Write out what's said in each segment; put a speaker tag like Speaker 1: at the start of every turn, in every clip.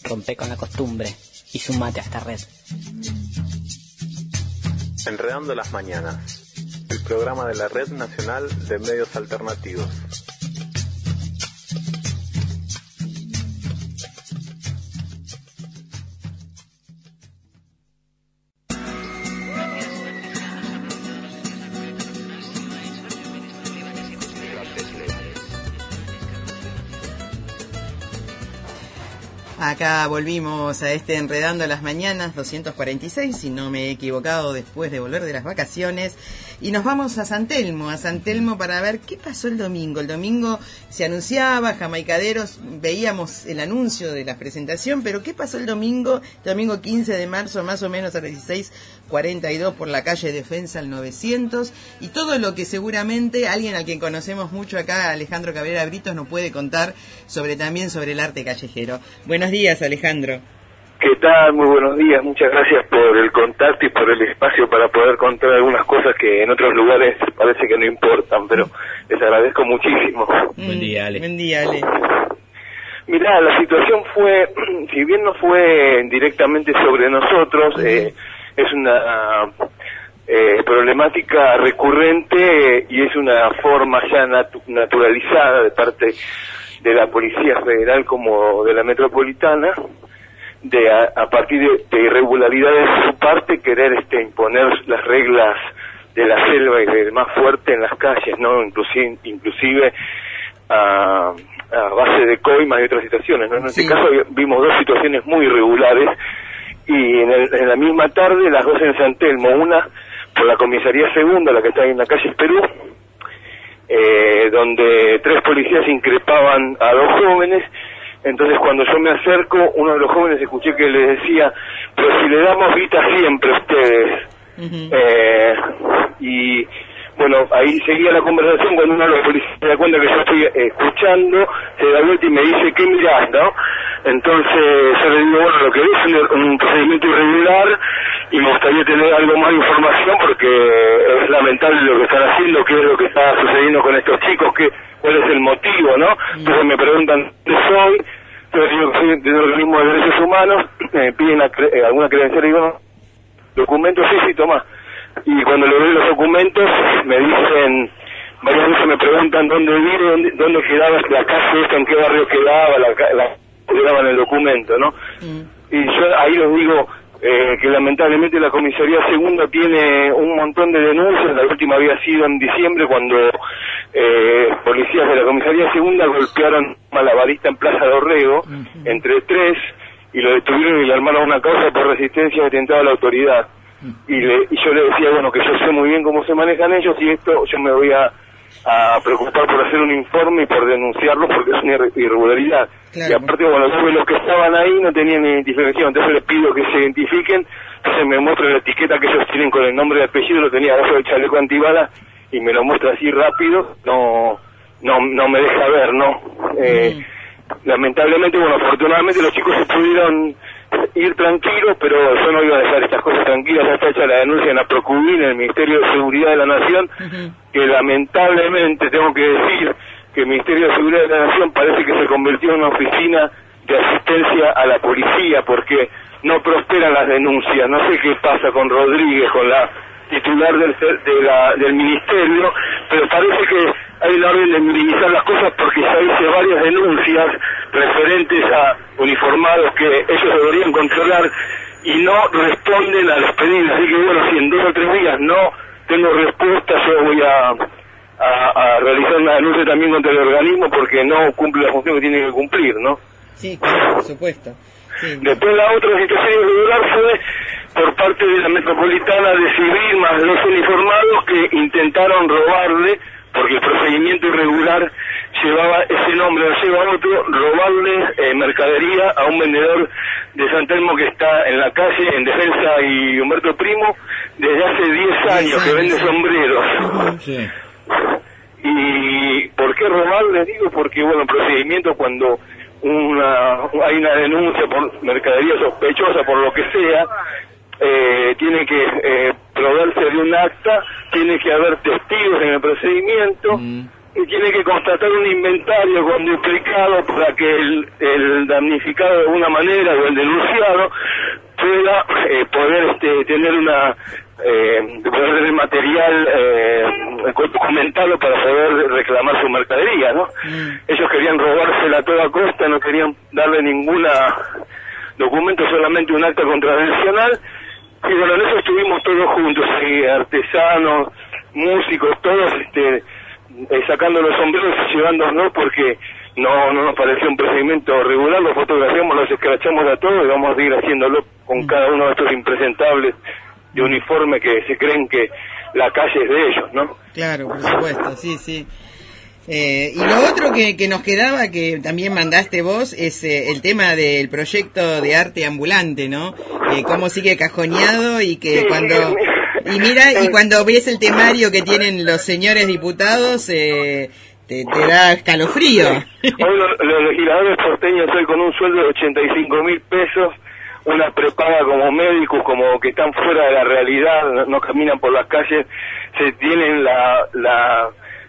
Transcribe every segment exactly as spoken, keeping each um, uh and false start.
Speaker 1: rompe con la costumbre y sumate a esta red.
Speaker 2: Enredando las mañanas, el programa de la Red Nacional de Medios Alternativos.
Speaker 3: Acá volvimos a este Enredando las Mañanas doscientos cuarenta y seis, si no me he equivocado, después de volver de las vacaciones. Y nos vamos a San Telmo, a San Telmo para ver qué pasó el domingo. El domingo se anunciaba, Jamaicaderos, veíamos el anuncio de la presentación, pero ¿qué pasó el domingo? El domingo quince de marzo, más o menos a las dieciséis cuarenta y dos, por la calle Defensa al novecientos. Y todo lo que seguramente alguien al quien conocemos mucho acá, Alejandro Cabrera Britos, nos puede contar sobre también sobre el arte callejero. Buenos días, Alejandro.
Speaker 4: ¿Qué tal? Muy buenos días, muchas gracias por el contacto y por el espacio para poder contar algunas cosas que en otros lugares parece que no importan, pero les agradezco muchísimo.
Speaker 3: Mm, buen día, Ale. Buen día, Ale.
Speaker 4: Mirá, la situación fue, si bien no fue directamente sobre nosotros, uh-huh. eh, es una eh, problemática recurrente eh, y es una forma ya natu- naturalizada de parte de la Policía Federal como de la Metropolitana, de a, a partir de, de irregularidades de su parte querer este imponer las reglas de la selva y del más fuerte en las calles, no inclusive inclusive a, a base de coimas y otras situaciones, ¿no? En
Speaker 3: sí.
Speaker 4: este caso vimos dos situaciones muy irregulares y en, el, en la misma tarde las dos en San Telmo, una por la comisaría segunda, la que está ahí en la calle Perú, eh, donde tres policías increpaban a dos jóvenes. Entonces cuando yo me acerco, uno de los jóvenes escuché que le decía, pero si le damos guita siempre a ustedes. Uh-huh. Eh, y bueno, ahí seguía la conversación cuando uno de los policías se da cuenta que yo estoy escuchando, se da vuelta y me dice, ¿qué mirás, no? Entonces yo le digo, bueno, lo que es un, un procedimiento irregular y me gustaría tener algo más de información porque es lamentable lo que están haciendo, qué es lo que está sucediendo con estos chicos, qué, cuál es el motivo, ¿no? Entonces me preguntan qué soy, yo digo que soy del organismo de derechos humanos, me piden cre- eh, alguna credencial y digo, documentos, sí, sí, toma. Y cuando le doy los documentos me dicen, varias veces me preguntan dónde vive, dónde, dónde quedaba la casa esta, en qué barrio quedaba, la, la quedaba en el documento, ¿no? Mm. Y yo ahí les digo eh, que lamentablemente la comisaría segunda tiene un montón de denuncias. La última había sido en diciembre cuando eh, policías de la comisaría segunda golpearon a malabarista en Plaza Dorrego, mm-hmm. entre tres, y lo detuvieron y le armaron una causa por resistencia y atentado a la autoridad. Y, le, y yo le decía, bueno, que yo sé muy bien cómo se manejan ellos y esto yo me voy a, a preocupar por hacer un informe y por denunciarlo porque es una irregularidad. Claro. Y aparte, bueno, los que estaban ahí no tenían identificación, entonces les pido que se identifiquen, entonces me muestra la etiqueta que ellos tienen con el nombre y apellido, lo tenía abajo del chaleco antibalas y me lo muestra así rápido, no no no me deja ver, ¿no? Eh, mm. Lamentablemente, bueno, afortunadamente los chicos se pudieron ir tranquilos, pero yo no iba a dejar estas cosas tranquilas. Ya está hecha la denuncia en la Procubin, en el Ministerio de Seguridad de la Nación, uh-huh. que lamentablemente tengo que decir que el Ministerio de Seguridad de la Nación parece que se convirtió en una oficina de asistencia a la policía, porque no prosperan las denuncias. No sé qué pasa con Rodríguez, con la titular del, de la, del Ministerio, pero parece que hay la orden de minimizar las cosas porque ya hice varias denuncias referentes a uniformados que ellos deberían controlar y no responden a los pedidos. Así que bueno, si en dos o tres días no tengo respuesta, yo voy a, a, a realizar una denuncia también contra el organismo porque no cumple la función que tiene que cumplir, ¿no?
Speaker 3: Sí, claro, por supuesto. Sí.
Speaker 4: Después la otra situación irregular fue por parte de la Metropolitana de Civil más los uniformados que intentaron robarle, porque el procedimiento irregular llevaba ese nombre, lo lleva otro, robarle eh, mercadería a un vendedor de San Telmo que está en la calle, en Defensa y Humberto Primo, desde hace diez años, que vende sombreros. Sí. ¿Y por qué robarle? Digo, porque, bueno, el procedimiento cuando una hay una denuncia por mercadería sospechosa, por lo que sea, eh, tiene que eh, proveerse de un acta, tiene que haber testigos en el procedimiento, mm. y tiene que constatar un inventario con duplicado para que el, el damnificado de alguna manera o el denunciado pueda eh, poder este, tener una eh, poder tener material eh, documentado para poder reclamar su mercadería, ¿no? Mm. Ellos querían robársela a toda costa, no querían darle ninguna documento, solamente un acta contravencional. Y bueno, en eso estuvimos todos juntos, ¿sí? Artesanos, músicos, todos este, eh, sacando los sombreros y llevándonos porque no no nos pareció un procedimiento regular. Los fotografiamos, los escrachamos a todos y vamos a ir haciéndolo con cada uno de estos impresentables de uniforme que se creen que la calle es de ellos, ¿no?
Speaker 3: Claro, por supuesto, sí, sí. Eh, y lo otro que, que nos quedaba, que también mandaste vos, es eh, el tema del proyecto de arte ambulante, ¿no? Eh, cómo sigue cajoneado y que cuando... Y mira, y cuando ves el temario que tienen los señores diputados, eh, te, te da escalofrío.
Speaker 4: Hoy los, los legisladores porteños estoy con un sueldo de ochenta y cinco mil pesos, una prepaga como médicos, como que están fuera de la realidad, no, no caminan por las calles, se tienen la... la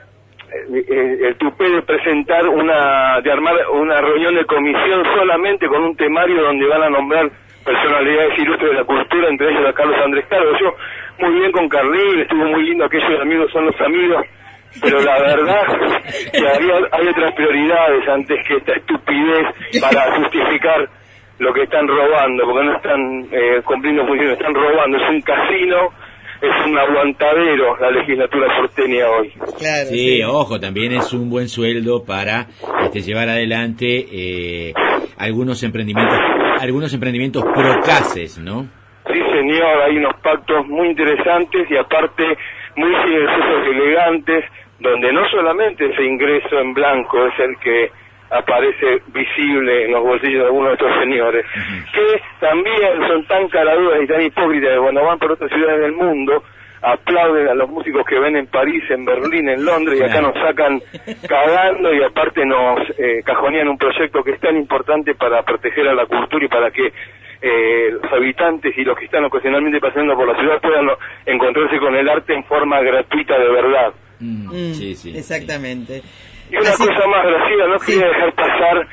Speaker 4: El, el tupé de presentar una, de armar una reunión de comisión solamente con un temario donde van a nombrar personalidades ilustres de la cultura, entre ellos a Carlos Andrés Carlos. Yo muy bien con Carlín, estuvo muy lindo, aquellos amigos son los amigos, pero la verdad que había, hay otras prioridades antes que esta estupidez para justificar lo que están robando, porque no están eh, cumpliendo funciones, están robando, es un casino. Es un aguantadero la legislatura porteña hoy.
Speaker 5: Claro, sí, sí, ojo, también es un buen sueldo para este, llevar adelante eh, algunos emprendimientos algunos emprendimientos procaces, ¿no?
Speaker 4: Sí, señor, hay unos pactos muy interesantes y aparte muy silenciosos y elegantes, donde no solamente ese ingreso en blanco es el que aparece visible en los bolsillos de algunos de estos señores, uh-huh. que también son tan caraduras y tan hipócritas que cuando van por otras ciudades del mundo aplauden a los músicos que ven en París, en Berlín, en Londres, y acá nos sacan cagando y aparte nos eh, cajonean un proyecto que es tan importante para proteger a la cultura y para que eh, los habitantes y los que están ocasionalmente pasando por la ciudad puedan encontrarse con el arte en forma gratuita de verdad.
Speaker 3: Mm, sí, sí, exactamente. Sí.
Speaker 4: Y una Así, cosa más graciosa, no sí. quería dejar pasar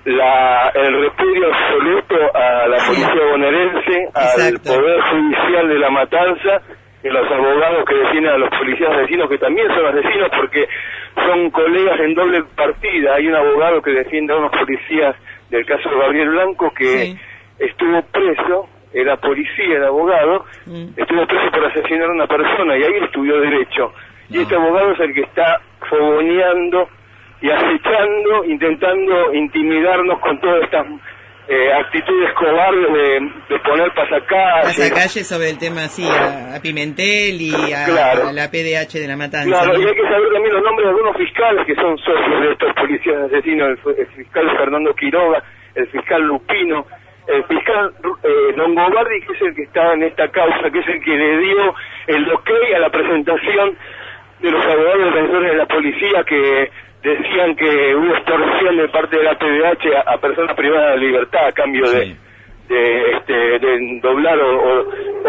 Speaker 4: la, el repudio absoluto a la policía bonaerense, al Poder Judicial de La Matanza y los abogados que defienden a los policías asesinos, que también son asesinos porque son colegas en doble partida. Hay un abogado que defiende a unos policías del caso de Gabriel Blanco que sí. estuvo preso, era policía, era abogado, mm. estuvo preso por asesinar a una persona y ahí estudió Derecho. No. Y este abogado es el que está fogoneando y acechando, intentando intimidarnos con todas estas eh, actitudes cobardes de, de poner pasacalles.
Speaker 3: Pasacalles sobre el tema, sí, a, a Pimentel y a, claro. a la P D H de La Matanza.
Speaker 4: Claro, ¿no? Y hay que saber también los nombres de algunos fiscales que son socios de estos policías asesinos, el, el fiscal Fernando Quiroga, el fiscal Lupino, el fiscal eh, Longobardi, que es el que está en esta causa, que es el que le dio el ok a la presentación de los abogados defensores de la policía que decían que hubo extorsión de parte de la P D H a, a personas privadas de libertad a cambio de, sí. de, este, de doblar o, o,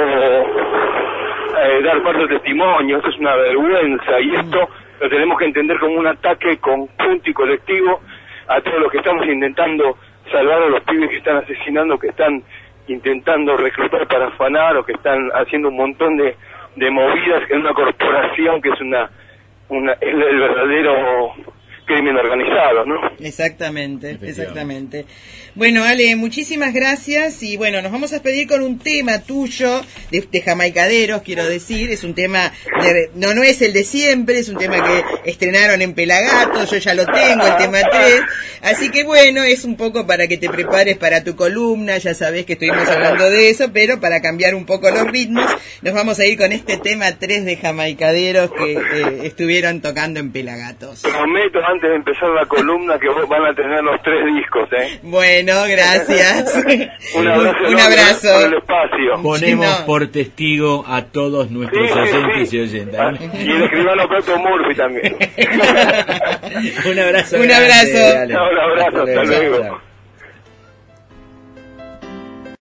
Speaker 4: o eh, dar falso testimonio. Esto es una vergüenza y esto lo tenemos que entender como un ataque conjunto y colectivo a todos los que estamos intentando salvar a los pibes que están asesinando, que están intentando reclutar para afanar o que están haciendo un montón de, de movidas en una corporación que es una, una es el verdadero crimen organizado, ¿no?
Speaker 3: Exactamente, exactamente. Bueno, Ale, muchísimas gracias y bueno, nos vamos a despedir con un tema tuyo de, de Jamaicaderos, quiero decir, es un tema, de, no no es el de siempre, es un tema que estrenaron en Pelagato, yo ya lo tengo, el tema tres, así que bueno, es un poco para que te prepares para tu columna, ya sabés que estuvimos hablando de eso, pero para cambiar un poco los ritmos, nos vamos a ir con este tema tres de Jamaicaderos que eh, estuvieron tocando en Pelagatos.
Speaker 4: Prometo antes de empezar la columna que vos van a tener los tres discos, ¿eh?
Speaker 3: Bueno, gracias.
Speaker 4: Un abrazo.
Speaker 3: Un abrazo.
Speaker 4: Por el espacio.
Speaker 5: Ponemos sí, no. por testigo a todos nuestros sí, oyentes sí, sí. y oyentas.
Speaker 4: Y el escribano Pepe Murphy también.
Speaker 5: Un abrazo.
Speaker 3: Un abrazo.
Speaker 5: Grande,
Speaker 4: un abrazo, hasta luego. Hasta luego.